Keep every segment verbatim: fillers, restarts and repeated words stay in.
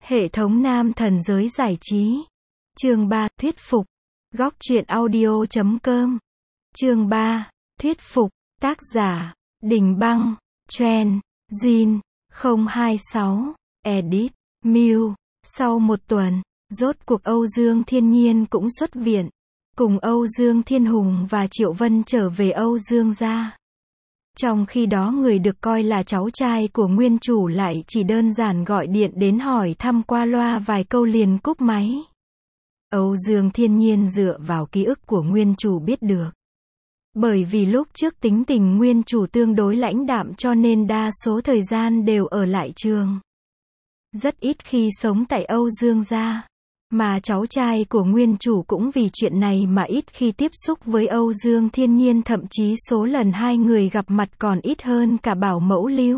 Hệ thống nam thần giới giải trí. Chương ba, thuyết phục. Góc truyện audio chấm com. Chương ba, thuyết phục. Tác giả, Đình Băng, Trend, Jin, không hai sáu, Edit, Mew. Sau một tuần, rốt cuộc Âu Dương Thiên Nhiên cũng xuất viện. Cùng Âu Dương Thiên Hùng và Triệu Vân trở về Âu Dương gia. Trong khi đó người được coi là cháu trai của nguyên chủ lại chỉ đơn giản gọi điện đến hỏi thăm qua loa vài câu liền cúp máy. Âu Dương Thiên Nhiên dựa vào ký ức của nguyên chủ biết được. Bởi vì lúc trước tính tình nguyên chủ tương đối lãnh đạm cho nên đa số thời gian đều ở lại trường. Rất ít khi sống tại Âu Dương gia. Mà cháu trai của nguyên chủ cũng vì chuyện này mà ít khi tiếp xúc với Âu Dương Thiên Nhiên, thậm chí số lần hai người gặp mặt còn ít hơn cả bảo mẫu Lưu.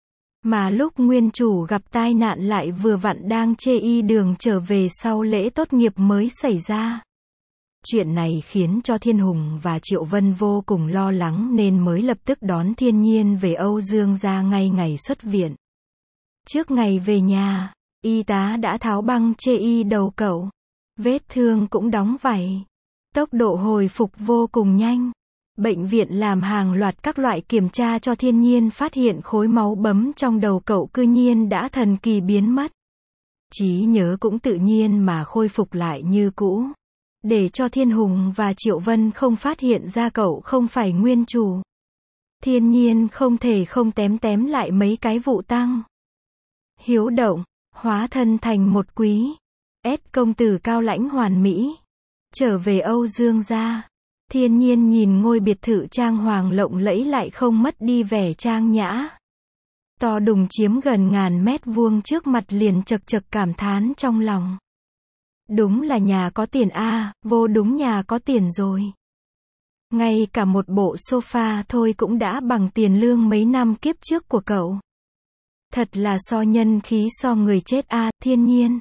Mà lúc nguyên chủ gặp tai nạn lại vừa vặn đang chê y đường trở về sau lễ tốt nghiệp mới xảy ra. Chuyện này khiến cho Thiên Hùng và Triệu Vân vô cùng lo lắng nên mới lập tức đón Thiên Nhiên về Âu Dương gia ngay ngày xuất viện. Trước ngày về nhà, y tá đã tháo băng chê y đầu cậu. Vết thương cũng đóng vảy. Tốc độ hồi phục vô cùng nhanh. Bệnh viện làm hàng loạt các loại kiểm tra cho Thiên Nhiên, phát hiện khối máu bấm trong đầu cậu cư nhiên đã thần kỳ biến mất. Trí nhớ cũng tự nhiên mà khôi phục lại như cũ. Để cho Thiên Hùng và Triệu Vân không phát hiện ra cậu không phải nguyên chủ. Thiên Nhiên không thể không tém tém lại mấy cái vụ tăng. Hiếu động, hóa thân thành một quý S công tử cao lãnh hoàn mỹ. Trở về Âu Dương gia, Thiên Nhiên nhìn ngôi biệt thự trang hoàng lộng lẫy lại không mất đi vẻ trang nhã. To đùng chiếm gần ngàn mét vuông trước mặt liền chật chật cảm thán trong lòng. Đúng là nhà có tiền a, à, vô đúng nhà có tiền rồi. Ngay cả một bộ sofa thôi cũng đã bằng tiền lương mấy năm kiếp trước của cậu. Thật là so nhân khí so người chết a, à, Thiên Nhiên.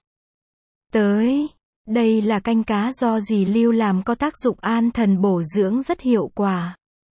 Tới, đây là canh cá do dì Lưu làm, có tác dụng an thần bổ dưỡng rất hiệu quả.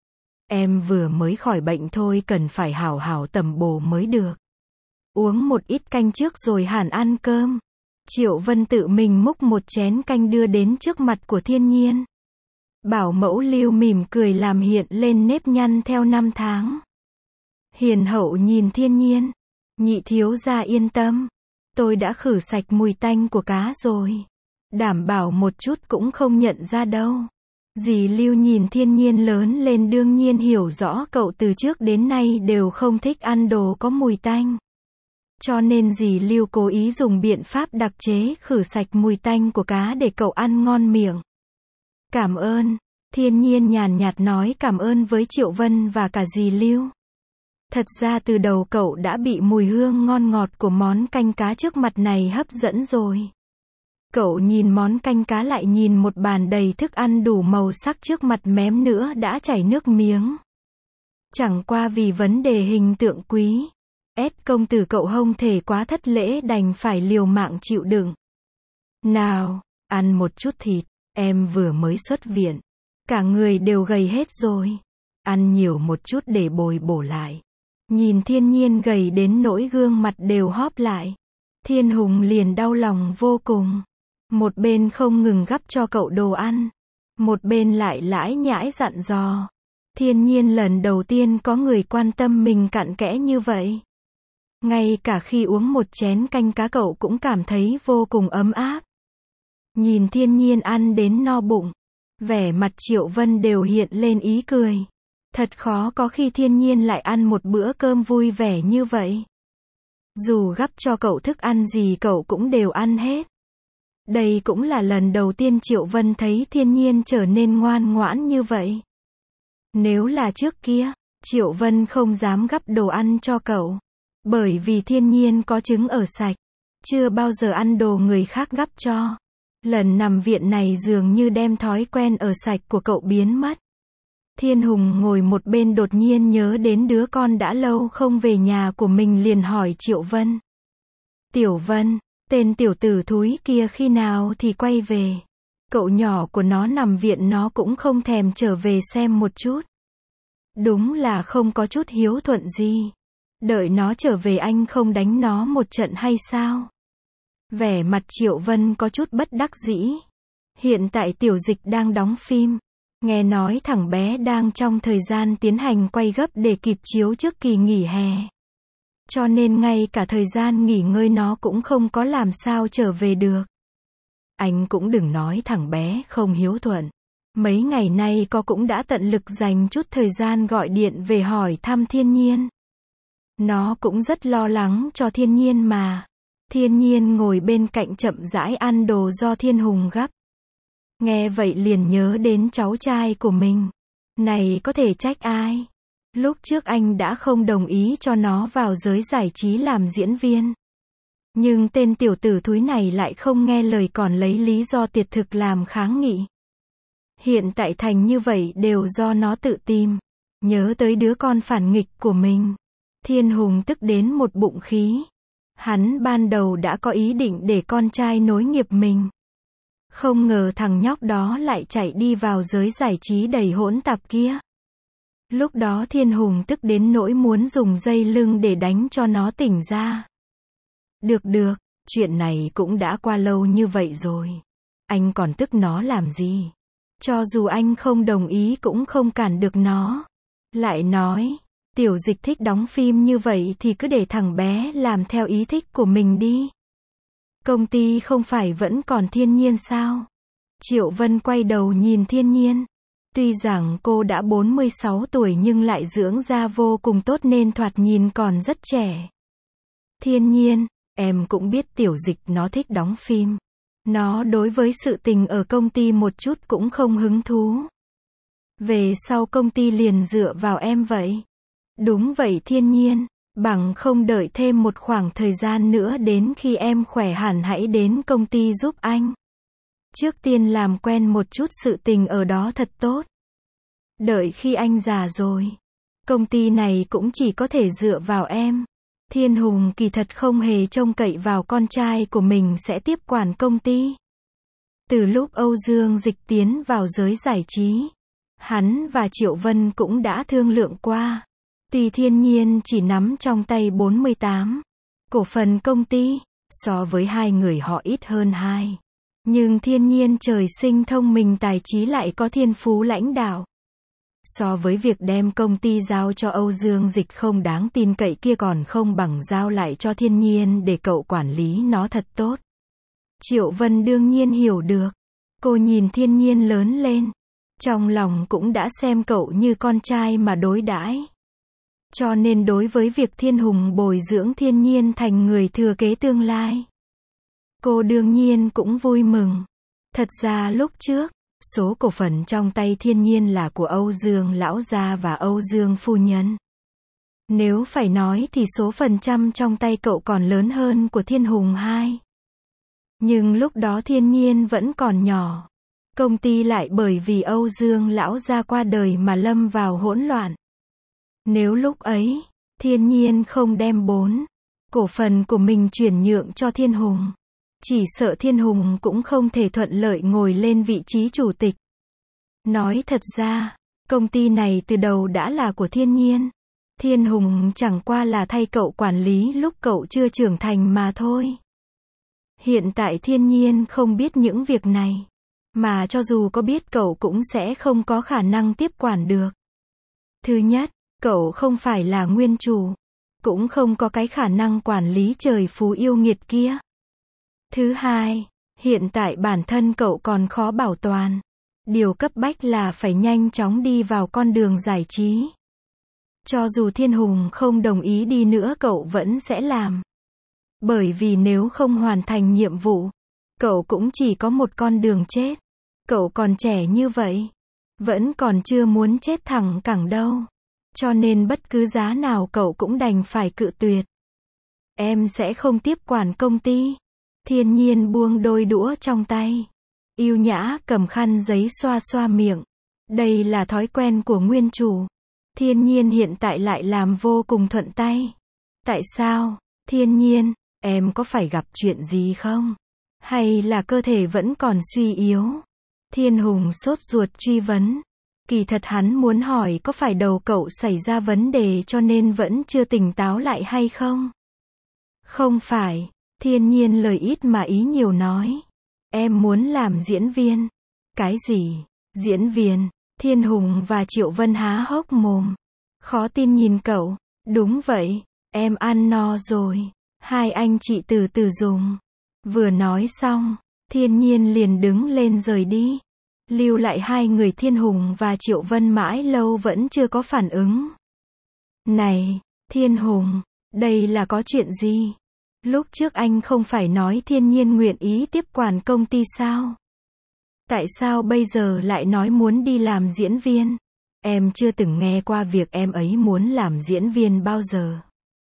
Em vừa mới khỏi bệnh thôi, cần phải hảo hảo tầm bổ mới được. Uống một ít canh trước rồi hẳn ăn cơm. Triệu Vân tự mình múc một chén canh đưa đến trước mặt của Thiên Nhiên. Bảo mẫu Lưu mỉm cười làm hiện lên nếp nhăn theo năm tháng. Hiền hậu nhìn Thiên Nhiên. Nhị thiếu gia yên tâm. Tôi đã khử sạch mùi tanh của cá rồi. Đảm bảo một chút cũng không nhận ra đâu. Dì Lưu nhìn Thiên Nhiên lớn lên đương nhiên hiểu rõ cậu từ trước đến nay đều không thích ăn đồ có mùi tanh. Cho nên dì Lưu cố ý dùng biện pháp đặc chế khử sạch mùi tanh của cá để cậu ăn ngon miệng. Cảm ơn. Thiên Nhiên nhàn nhạt nói cảm ơn với Triệu Vân và cả dì Lưu. Thật ra từ đầu cậu đã bị mùi hương ngon ngọt của món canh cá trước mặt này hấp dẫn rồi. Cậu nhìn món canh cá lại nhìn một bàn đầy thức ăn đủ màu sắc trước mặt mém nữa đã chảy nước miếng. Chẳng qua vì vấn đề hình tượng quý S công tử cậu không thể quá thất lễ, đành phải liều mạng chịu đựng. Nào, ăn một chút thịt, em vừa mới xuất viện. Cả người đều gầy hết rồi. Ăn nhiều một chút để bồi bổ lại. Nhìn Thiên Nhiên gầy đến nỗi gương mặt đều hóp lại. Thiên Hùng liền đau lòng vô cùng. Một bên không ngừng gắp cho cậu đồ ăn. Một bên lại lãi nhãi dặn dò. Thiên Nhiên lần đầu tiên có người quan tâm mình cặn kẽ như vậy. Ngay cả khi uống một chén canh cá cậu cũng cảm thấy vô cùng ấm áp. Nhìn Thiên Nhiên ăn đến no bụng. Vẻ mặt Triệu Vân đều hiện lên ý cười. Thật khó có khi Thiên Nhiên lại ăn một bữa cơm vui vẻ như vậy. Dù gắp cho cậu thức ăn gì cậu cũng đều ăn hết. Đây cũng là lần đầu tiên Triệu Vân thấy Thiên Nhiên trở nên ngoan ngoãn như vậy. Nếu là trước kia, Triệu Vân không dám gắp đồ ăn cho cậu. Bởi vì Thiên Nhiên có chứng ở sạch. Chưa bao giờ ăn đồ người khác gắp cho. Lần nằm viện này dường như đem thói quen ở sạch của cậu biến mất. Thiên Hùng ngồi một bên đột nhiên nhớ đến đứa con đã lâu không về nhà của mình liền hỏi Triệu Vân. Tiểu Vân, tên tiểu tử thúi kia khi nào thì quay về? Cậu nhỏ của nó nằm viện nó cũng không thèm trở về xem một chút. Đúng là không có chút hiếu thuận gì. Đợi nó trở về anh không đánh nó một trận hay sao? Vẻ mặt Triệu Vân có chút bất đắc dĩ. Hiện tại Tiểu Dịch đang đóng phim. Nghe nói thằng bé đang trong thời gian tiến hành quay gấp để kịp chiếu trước kỳ nghỉ hè. Cho nên ngay cả thời gian nghỉ ngơi nó cũng không có làm sao trở về được. Anh cũng đừng nói thằng bé không hiếu thuận. Mấy ngày nay có cũng đã tận lực dành chút thời gian gọi điện về hỏi thăm Thiên Nhiên. Nó cũng rất lo lắng cho Thiên Nhiên mà. Thiên Nhiên ngồi bên cạnh chậm rãi ăn đồ do Thiên Hùng gắp. Nghe vậy liền nhớ đến cháu trai của mình. Này có thể trách ai? Lúc trước anh đã không đồng ý cho nó vào giới giải trí làm diễn viên. Nhưng tên tiểu tử thúi này lại không nghe lời còn lấy lý do tiệt thực làm kháng nghị. Hiện tại thành như vậy đều do nó tự tìm. Nhớ tới đứa con phản nghịch của mình. Thiên Hùng tức đến một bụng khí. Hắn ban đầu đã có ý định để con trai nối nghiệp mình. Không ngờ thằng nhóc đó lại chạy đi vào giới giải trí đầy hỗn tạp kia. Lúc đó Thiên Hùng tức đến nỗi muốn dùng dây lưng để đánh cho nó tỉnh ra. Được được, chuyện này cũng đã qua lâu như vậy rồi. Anh còn tức nó làm gì? Cho dù anh không đồng ý cũng không cản được nó. Lại nói, Tiểu Dịch thích đóng phim như vậy thì cứ để thằng bé làm theo ý thích của mình đi. Công ty không phải vẫn còn Thiên Nhiên sao? Triệu Vân quay đầu nhìn Thiên Nhiên. Tuy rằng cô đã bốn mươi sáu tuổi nhưng lại dưỡng da vô cùng tốt nên thoạt nhìn còn rất trẻ. Thiên Nhiên, em cũng biết Tiểu Dịch nó thích đóng phim. Nó đối với sự tình ở công ty một chút cũng không hứng thú. Về sau công ty liền dựa vào em vậy. Đúng vậy Thiên Nhiên, bằng không đợi thêm một khoảng thời gian nữa đến khi em khỏe hẳn hãy đến công ty giúp anh. Trước tiên làm quen một chút sự tình ở đó thật tốt. Đợi khi anh già rồi, công ty này cũng chỉ có thể dựa vào em. Thiên Hùng kỳ thật không hề trông cậy vào con trai của mình sẽ tiếp quản công ty. Từ lúc Âu Dương Dịch tiến vào giới giải trí, hắn và Triệu Vân cũng đã thương lượng qua. Tuy Thiên Nhiên chỉ nắm trong tay bốn mươi tám cổ phần công ty, so với hai người họ ít hơn hai. Nhưng Thiên Nhiên trời sinh thông minh tài trí lại có thiên phú lãnh đạo. So với việc đem công ty giao cho Âu Dương Dịch không đáng tin cậy kia còn không bằng giao lại cho Thiên Nhiên để cậu quản lý nó thật tốt. Triệu Vân đương nhiên hiểu được. Cô nhìn Thiên Nhiên lớn lên. Trong lòng cũng đã xem cậu như con trai mà đối đãi. Cho nên đối với việc Thiên Hùng bồi dưỡng Thiên Nhiên thành người thừa kế tương lai, cô đương nhiên cũng vui mừng. Thật ra lúc trước, số cổ phần trong tay Thiên Nhiên là của Âu Dương lão gia và Âu Dương phu nhân. Nếu phải nói thì số phần trăm trong tay cậu còn lớn hơn của Thiên Hùng hai. Nhưng lúc đó Thiên Nhiên vẫn còn nhỏ. Công ty lại bởi vì Âu Dương lão gia qua đời mà lâm vào hỗn loạn. Nếu lúc ấy, Thiên Nhiên không đem bốn cổ phần của mình chuyển nhượng cho Thiên Hùng, chỉ sợ Thiên Hùng cũng không thể thuận lợi ngồi lên vị trí chủ tịch. Nói thật ra, công ty này từ đầu đã là của Thiên Nhiên. Thiên Hùng chẳng qua là thay cậu quản lý lúc cậu chưa trưởng thành mà thôi. Hiện tại Thiên Nhiên không biết những việc này, mà cho dù có biết cậu cũng sẽ không có khả năng tiếp quản được. Thứ nhất, cậu không phải là nguyên chủ, cũng không có cái khả năng quản lý trời phú yêu nghiệt kia. Thứ hai, hiện tại bản thân cậu còn khó bảo toàn. Điều cấp bách là phải nhanh chóng đi vào con đường giải trí. Cho dù Thiên Hùng không đồng ý đi nữa cậu vẫn sẽ làm. Bởi vì nếu không hoàn thành nhiệm vụ, cậu cũng chỉ có một con đường chết. Cậu còn trẻ như vậy, vẫn còn chưa muốn chết thẳng cẳng đâu. Cho nên bất cứ giá nào cậu cũng đành phải cự tuyệt. Em sẽ không tiếp quản công ty. Thiên Nhiên buông đôi đũa trong tay. Yêu nhã cầm khăn giấy xoa xoa miệng. Đây là thói quen của nguyên chủ. Thiên Nhiên hiện tại lại làm vô cùng thuận tay. Tại sao? Thiên Nhiên, em có phải gặp chuyện gì không? Hay là cơ thể vẫn còn suy yếu? Thiên Hùng sốt ruột truy vấn. Kỳ thật hắn muốn hỏi có phải đầu cậu xảy ra vấn đề cho nên vẫn chưa tỉnh táo lại hay không? Không phải. Thiên nhiên lời ít mà ý nhiều nói. Em muốn làm diễn viên. Cái gì? Diễn viên? Thiên Hùng và Triệu Vân há hốc mồm. Khó tin nhìn cậu. Đúng vậy, em ăn no rồi. Hai anh chị từ từ dùng. Vừa nói xong, Thiên Nhiên liền đứng lên rời đi. Lưu lại hai người Thiên Hùng và Triệu Vân mãi lâu vẫn chưa có phản ứng. Này, Thiên Hùng, đây là có chuyện gì? Lúc trước anh không phải nói Thiên Nhiên nguyện ý tiếp quản công ty sao? Tại sao bây giờ lại nói muốn đi làm diễn viên? Em chưa từng nghe qua việc em ấy muốn làm diễn viên bao giờ.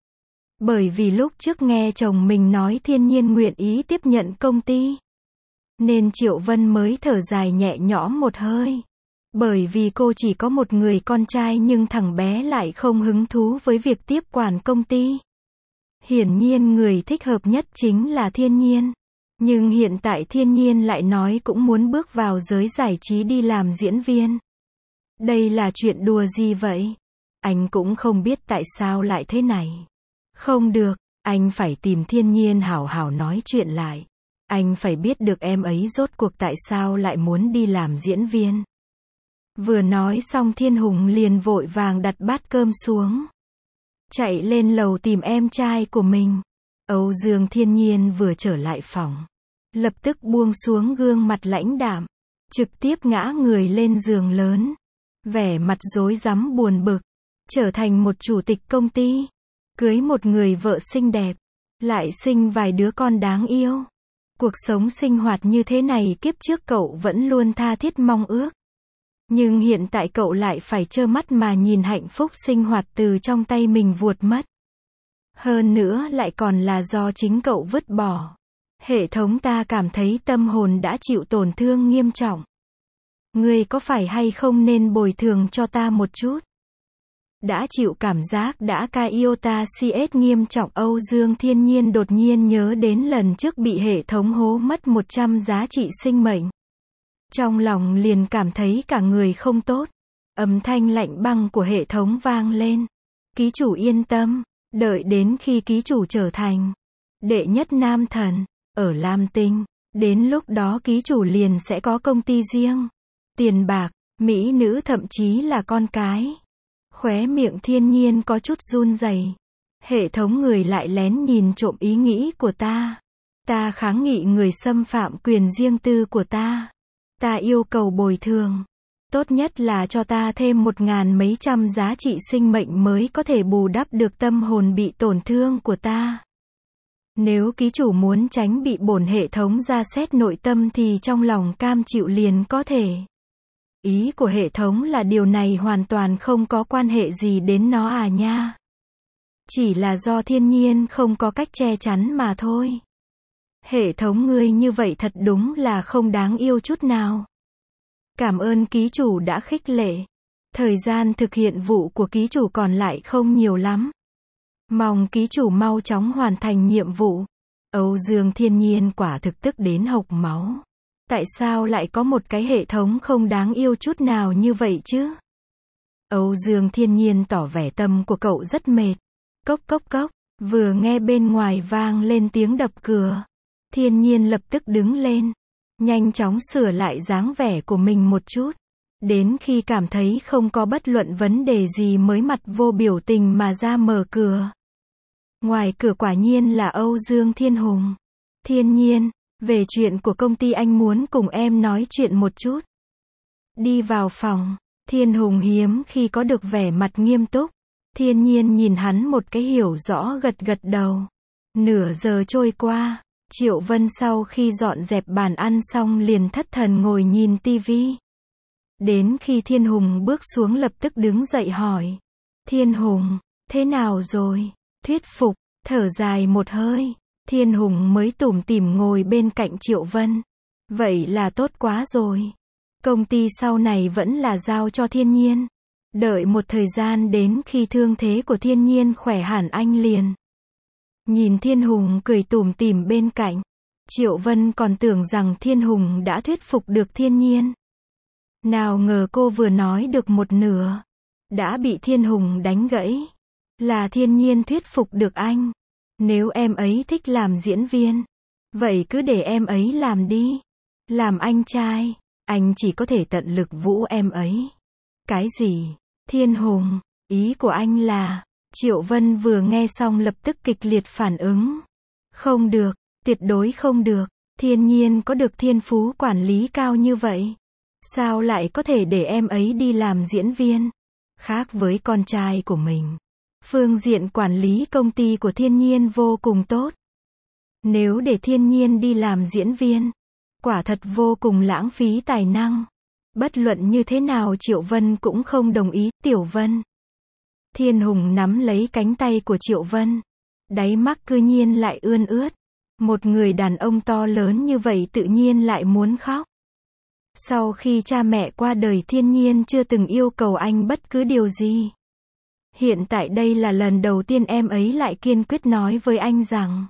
Bởi vì lúc trước nghe chồng mình nói Thiên Nhiên nguyện ý tiếp nhận công ty, nên Triệu Vân mới thở dài nhẹ nhõm một hơi. Bởi vì cô chỉ có một người con trai nhưng thằng bé lại không hứng thú với việc tiếp quản công ty. Hiển nhiên người thích hợp nhất chính là Thiên Nhiên. Nhưng hiện tại Thiên Nhiên lại nói cũng muốn bước vào giới giải trí đi làm diễn viên. Đây là chuyện đùa gì vậy? Anh cũng không biết tại sao lại thế này. Không được, anh phải tìm Thiên Nhiên hảo hảo nói chuyện lại. Anh phải biết được em ấy rốt cuộc tại sao lại muốn đi làm diễn viên. Vừa nói xong Thiên Hùng liền vội vàng đặt bát cơm xuống. Chạy lên lầu tìm em trai của mình. Âu Dương Thiên Nhiên vừa trở lại phòng, lập tức buông xuống gương mặt lãnh đạm, trực tiếp ngã người lên giường lớn. Vẻ mặt rối rắm buồn bực, trở thành một chủ tịch công ty, cưới một người vợ xinh đẹp, lại sinh vài đứa con đáng yêu. Cuộc sống sinh hoạt như thế này kiếp trước cậu vẫn luôn tha thiết mong ước. Nhưng hiện tại cậu lại phải trơ mắt mà nhìn hạnh phúc sinh hoạt từ trong tay mình vuột mất. Hơn nữa lại còn là do chính cậu vứt bỏ. Hệ thống ta cảm thấy tâm hồn đã chịu tổn thương nghiêm trọng. Ngươi có phải hay không nên bồi thường cho ta một chút? Đã chịu cảm giác đã ca iota cs nghiêm trọng. Âu Dương Thiên Nhiên đột nhiên nhớ đến lần trước bị hệ thống hố mất một trăm giá trị sinh mệnh. Trong lòng liền cảm thấy cả người không tốt. Âm thanh lạnh băng của hệ thống vang lên. Ký chủ yên tâm, đợi đến khi ký chủ trở thành đệ nhất nam thần ở Lam Tinh, đến lúc đó ký chủ liền sẽ có công ty riêng, tiền bạc, mỹ nữ thậm chí là con cái. Khóe miệng Thiên Nhiên có chút run rẩy. Hệ thống người lại lén nhìn trộm ý nghĩ của ta. Ta kháng nghị người xâm phạm quyền riêng tư của ta. Ta yêu cầu bồi thường. Tốt nhất là cho ta thêm một ngàn mấy trăm giá trị sinh mệnh mới có thể bù đắp được tâm hồn bị tổn thương của ta. Nếu ký chủ muốn tránh bị bổn hệ thống ra xét nội tâm thì trong lòng cam chịu liền có thể. Ý của hệ thống là điều này hoàn toàn không có quan hệ gì đến nó à nha. Chỉ là do Thiên Nhiên không có cách che chắn mà thôi. Hệ thống ngươi như vậy thật đúng là không đáng yêu chút nào. Cảm ơn ký chủ đã khích lệ. Thời gian thực hiện vụ của ký chủ còn lại không nhiều lắm. Mong ký chủ mau chóng hoàn thành nhiệm vụ. Âu Dương Thiên Nhiên quả thực tức đến hộc máu. Tại sao lại có một cái hệ thống không đáng yêu chút nào như vậy chứ? Âu Dương Thiên Nhiên tỏ vẻ tâm của cậu rất mệt. Cốc cốc cốc, vừa nghe bên ngoài vang lên tiếng đập cửa. Thiên Nhiên lập tức đứng lên, nhanh chóng sửa lại dáng vẻ của mình một chút. Đến khi cảm thấy không có bất luận vấn đề gì mới mặt vô biểu tình mà ra mở cửa. Ngoài cửa quả nhiên là Âu Dương Thiên Hùng. Thiên Nhiên, về chuyện của công ty anh muốn cùng em nói chuyện một chút. Đi vào phòng, Thiên Hùng hiếm khi có được vẻ mặt nghiêm túc. Thiên Nhiên nhìn hắn một cái hiểu rõ gật gật đầu. Nửa giờ trôi qua, Triệu Vân sau khi dọn dẹp bàn ăn xong liền thất thần ngồi nhìn tivi. Đến khi Thiên Hùng bước xuống lập tức đứng dậy hỏi. Thiên Hùng, thế nào rồi? Thuyết phục, thở dài một hơi. Thiên Hùng mới tủm tỉm ngồi bên cạnh Triệu Vân. Vậy là tốt quá rồi. Công ty sau này vẫn là giao cho Thiên Nhiên. Đợi một thời gian đến khi thương thế của Thiên Nhiên khỏe hẳn anh liền. Nhìn Thiên Hùng cười tủm tỉm bên cạnh. Triệu Vân còn tưởng rằng Thiên Hùng đã thuyết phục được Thiên Nhiên. Nào ngờ cô vừa nói được một nửa. Đã bị Thiên Hùng đánh gãy. Là Thiên Nhiên thuyết phục được anh. Nếu em ấy thích làm diễn viên, vậy cứ để em ấy làm đi. Làm anh trai, anh chỉ có thể tận lực vũ em ấy. Cái gì? Thiên Hùng, ý của anh là... Triệu Vân vừa nghe xong lập tức kịch liệt phản ứng. Không được, tuyệt đối không được. Thiên Nhiên có được thiên phú quản lý cao như vậy. Sao lại có thể để em ấy đi làm diễn viên? Khác với con trai của mình. Phương diện quản lý công ty của Thiên Nhiên vô cùng tốt. Nếu để Thiên Nhiên đi làm diễn viên, quả thật vô cùng lãng phí tài năng. Bất luận như thế nào Triệu Vân cũng không đồng ý. Tiểu Vân. Thiên Hùng nắm lấy cánh tay của Triệu Vân. Đáy mắt cư nhiên lại ươn ướt. Một người đàn ông to lớn như vậy tự nhiên lại muốn khóc. Sau khi cha mẹ qua đời Thiên Nhiên chưa từng yêu cầu anh bất cứ điều gì. Hiện tại đây là lần đầu tiên em ấy lại kiên quyết nói với anh rằng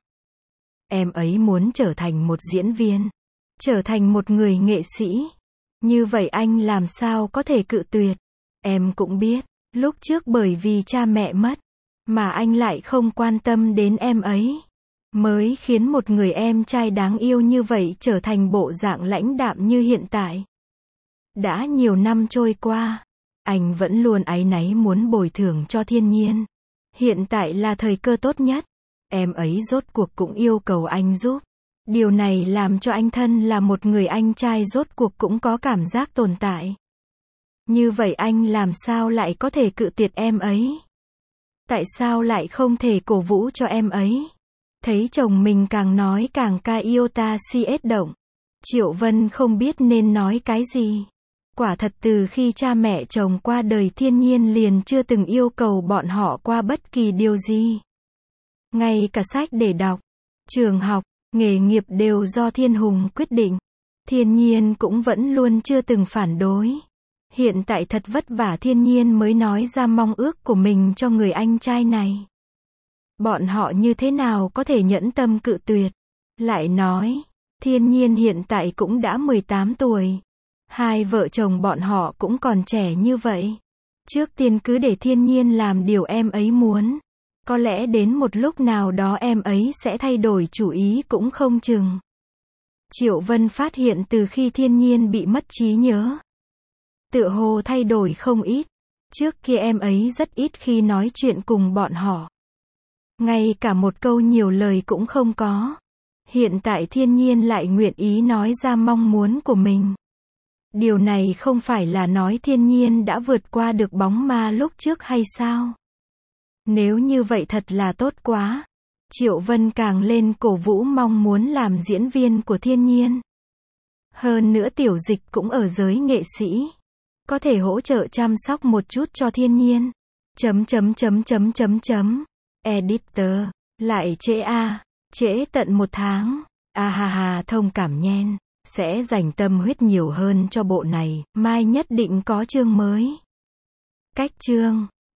em ấy muốn trở thành một diễn viên, trở thành một người nghệ sĩ. Như vậy anh làm sao có thể cự tuyệt? Em cũng biết, lúc trước bởi vì cha mẹ mất, mà anh lại không quan tâm đến em ấy. Mới khiến một người em trai đáng yêu như vậy trở thành bộ dạng lãnh đạm như hiện tại. Đã nhiều năm trôi qua, anh vẫn luôn áy náy muốn bồi thường cho Thiên Nhiên. Hiện tại là thời cơ tốt nhất. Em ấy rốt cuộc cũng yêu cầu anh giúp. Điều này làm cho anh thân là một người anh trai rốt cuộc cũng có cảm giác tồn tại. Như vậy anh làm sao lại có thể cự tuyệt em ấy? Tại sao lại không thể cổ vũ cho em ấy? Thấy chồng mình càng nói càng ca iota si ết động. Triệu Vân không biết nên nói cái gì. Quả thật từ khi cha mẹ chồng qua đời Thiên Nhiên liền chưa từng yêu cầu bọn họ qua bất kỳ điều gì. Ngay cả sách để đọc, trường học, nghề nghiệp đều do Thiên Hùng quyết định. Thiên Nhiên cũng vẫn luôn chưa từng phản đối. Hiện tại thật vất vả Thiên Nhiên mới nói ra mong ước của mình cho người anh trai này. Bọn họ như thế nào có thể nhẫn tâm cự tuyệt? Lại nói, Thiên Nhiên hiện tại cũng đã mười tám tuổi. Hai vợ chồng bọn họ cũng còn trẻ như vậy. Trước tiên cứ để Thiên Nhiên làm điều em ấy muốn. Có lẽ đến một lúc nào đó em ấy sẽ thay đổi chủ ý cũng không chừng. Triệu Vân phát hiện từ khi Thiên Nhiên bị mất trí nhớ, tựa hồ thay đổi không ít. Trước kia em ấy rất ít khi nói chuyện cùng bọn họ. Ngay cả một câu nhiều lời cũng không có. Hiện tại Thiên Nhiên lại nguyện ý nói ra mong muốn của mình. Điều này không phải là nói Thiên Nhiên đã vượt qua được bóng ma lúc trước hay sao? Nếu như vậy thật là tốt quá. Triệu Vân càng lên cổ vũ mong muốn làm diễn viên của Thiên Nhiên. Hơn nữa Tiểu Dịch cũng ở giới nghệ sĩ. Có thể hỗ trợ chăm sóc một chút cho Thiên Nhiên. Chấm chấm chấm chấm chấm chấm. Editor. Lại trễ a. Trễ tận một tháng. À ha ha thông cảm nhen. Sẽ dành tâm huyết nhiều hơn cho bộ này. Mai nhất định có chương mới. Cách chương.